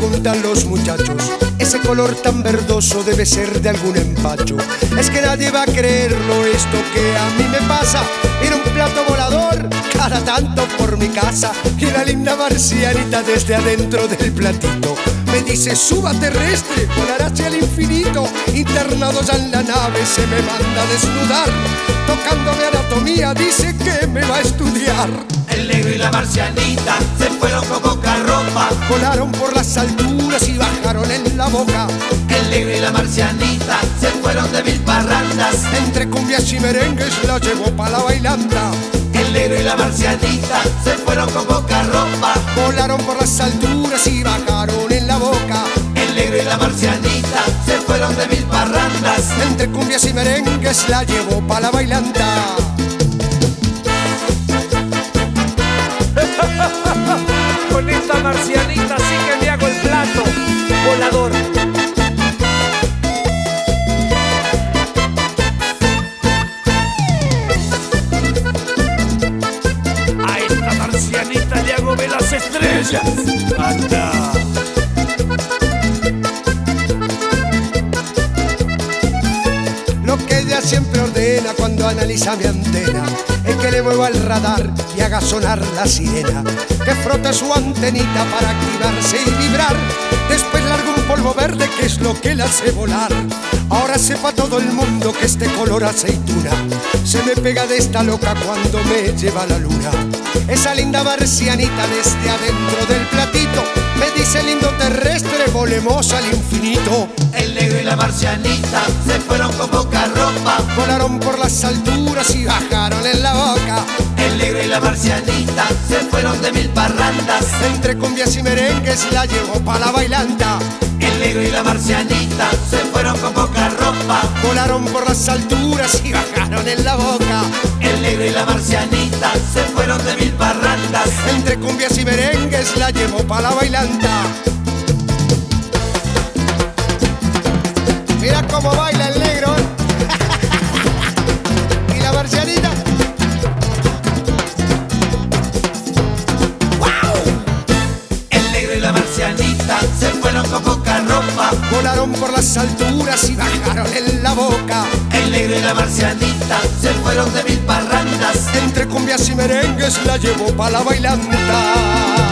preguntan los muchachos, ese color tan verdoso debe ser de algún empacho. Es que nadie va a creerlo esto que a mí me pasa. Mira un plato volador cada tanto por mi casa, y la linda marcianita desde adentro del platito me dice: suba terrestre, volar hacia el infinito. Internado ya en la nave se me manda a desnudar, tocándome anatomía dice que me va a estudiar. El negro y la marcianita se fueron con poca ropa, volaron por las alturas y bajaron en la boca. El negro y la marcianita se fueron de mil parrandas, entre cumbias y merengues la llevó pa' la bailanta. El negro y la marcianita se fueron con poca ropa, volaron por las alturas y bajaron en la boca. El negro y la marcianita se fueron de mil parrandas, entre cumbias y merengues la llevó pa' la bailanta. Con esta marcianita sí que me hago el plato volador. A esta marcianita le hago ver las estrellas. ¡Anda! Lo que ella siempre ordena cuando analiza mi antena es que le mueva el radar y haga sonar la sirena, que frote su antenita para activarse y vibrar. Después larga un polvo verde que es lo que la hace volar. Ahora sepa todo el mundo que este color aceituna se me pega de esta loca cuando me lleva a la luna. Esa linda marcianita desde adentro del platito me dice: lindo terrestre, volemos al infinito. El negro y la marcianita se fueron con poca ropa, volaron por las alturas y bajaron en la boca. El negro y la marcianita se fueron de mil parrandas, entre cumbias y merengues la llevó pa' la bailanta. El negro y la marcianita se fueron con poca ropa, volaron por las alturas y bajaron en la boca. El negro y la marcianita se fueron de mil parrandas, entre cumbias y merengues la llevó pa' la bailanta. Mira cómo baila el negro y la marcianita. El negro y la marcianita se fueron con poca ropa, volaron por las alturas y bajaron en la boca. El negro y la marcianita se fueron de mil parrandas, entre cumbias y merengues la llevó pa' la bailanta.